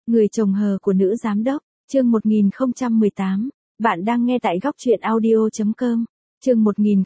Người chồng hờ của nữ giám đốc, chương 1018. Bạn đang nghe tại góc truyện audio.com. Chương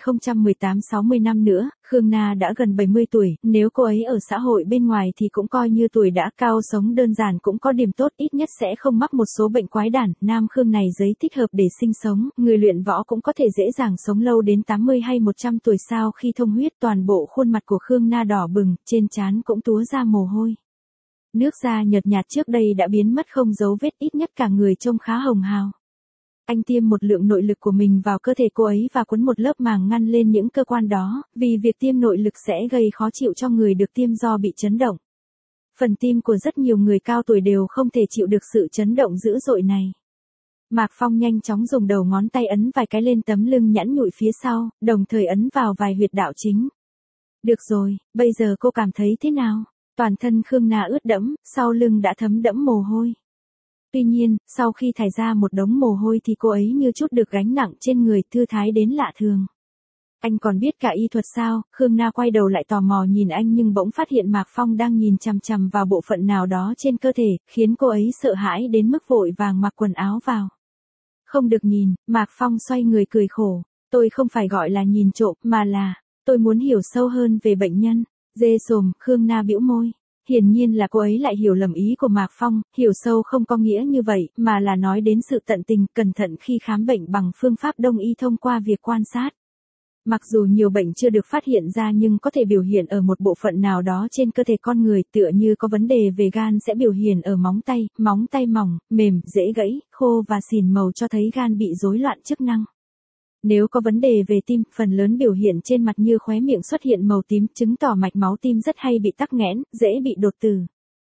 1018 60 năm nữa, Khương Na đã gần 70 tuổi, nếu cô ấy ở xã hội bên ngoài thì cũng coi như tuổi đã cao, sống đơn giản cũng có điểm tốt, ít nhất sẽ không mắc một số bệnh quái đản. Nam Khương này giấy thích hợp để sinh sống, người luyện võ cũng có thể dễ dàng sống lâu đến 80 hay 100 tuổi. Sau khi thông huyết, toàn bộ khuôn mặt của Khương Na đỏ bừng, trên trán cũng túa ra mồ hôi. Nước da nhợt nhạt trước đây đã biến mất không dấu vết, ít nhất cả người trông khá hồng hào. Anh tiêm một lượng nội lực của mình vào cơ thể cô ấy và quấn một lớp màng ngăn lên những cơ quan đó, vì việc tiêm nội lực sẽ gây khó chịu cho người được tiêm do bị chấn động. Phần tim của rất nhiều người cao tuổi đều không thể chịu được sự chấn động dữ dội này. Mạc Phong nhanh chóng dùng đầu ngón tay ấn vài cái lên tấm lưng nhẵn nhụi phía sau, đồng thời ấn vào vài huyệt đạo chính. Được rồi, bây giờ cô cảm thấy thế nào? Toàn thân Khương Na ướt đẫm, sau lưng đã thấm đẫm mồ hôi. Tuy nhiên, sau khi thải ra một đống mồ hôi thì cô ấy như chút được gánh nặng trên người, thư thái đến lạ thường. Anh còn biết cả y thuật sao? Khương Na quay đầu lại tò mò nhìn anh nhưng bỗng phát hiện Mạc Phong đang nhìn chằm chằm vào bộ phận nào đó trên cơ thể, khiến cô ấy sợ hãi đến mức vội vàng mặc quần áo vào. Không được nhìn, Mạc Phong xoay người cười khổ. Tôi không phải gọi là nhìn trộm, mà là, tôi muốn hiểu sâu hơn về bệnh nhân. Dê sồm, Khương Na bĩu môi. Hiển nhiên là cô ấy lại hiểu lầm ý của Mạc Phong, hiểu sâu không có nghĩa như vậy, mà là nói đến sự tận tình, cẩn thận khi khám bệnh bằng phương pháp đông y thông qua việc quan sát. Mặc dù nhiều bệnh chưa được phát hiện ra nhưng có thể biểu hiện ở một bộ phận nào đó trên cơ thể con người, tựa như có vấn đề về gan sẽ biểu hiện ở móng tay mỏng, mềm, dễ gãy, khô và xỉn màu cho thấy gan bị rối loạn chức năng. Nếu có vấn đề về tim, phần lớn biểu hiện trên mặt như khóe miệng xuất hiện màu tím, chứng tỏ mạch máu tim rất hay bị tắc nghẽn, dễ bị đột tử.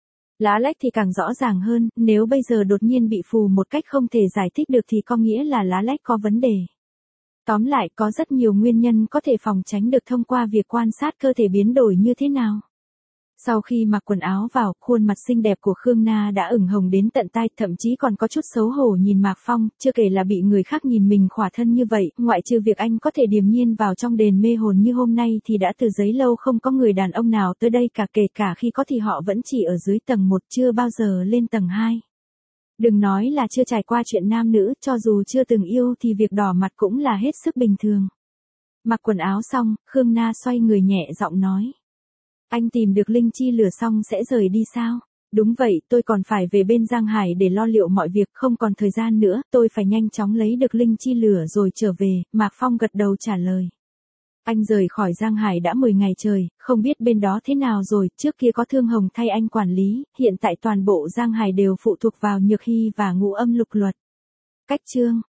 Lá lách thì càng rõ ràng hơn, nếu bây giờ đột nhiên bị phù một cách không thể giải thích được thì có nghĩa là lá lách có vấn đề. Tóm lại, có rất nhiều nguyên nhân có thể phòng tránh được thông qua việc quan sát cơ thể biến đổi như thế nào. Sau khi mặc quần áo vào, khuôn mặt xinh đẹp của Khương Na đã ửng hồng đến tận tai, thậm chí còn có chút xấu hổ nhìn Mạc Phong, chưa kể là bị người khác nhìn mình khỏa thân như vậy, ngoại trừ việc anh có thể điềm nhiên vào trong đền mê hồn như hôm nay thì đã từ giấy lâu không có người đàn ông nào tới đây cả, kể cả khi có thì họ vẫn chỉ ở dưới tầng 1, chưa bao giờ lên tầng 2. Đừng nói là chưa trải qua chuyện nam nữ, cho dù chưa từng yêu thì việc đỏ mặt cũng là hết sức bình thường. Mặc quần áo xong, Khương Na xoay người nhẹ giọng nói. Anh tìm được linh chi lửa xong sẽ rời đi sao? Đúng vậy, tôi còn phải về bên Giang Hải để lo liệu mọi việc, không còn thời gian nữa, tôi phải nhanh chóng lấy được linh chi lửa rồi trở về. Mạc Phong gật đầu trả lời. Anh rời khỏi Giang Hải đã 10 ngày trời, không biết bên đó thế nào rồi, trước kia có Thương Hồng thay anh quản lý, hiện tại toàn bộ Giang Hải đều phụ thuộc vào Nhược Hy và Ngũ Âm Lục Luật. Cách chương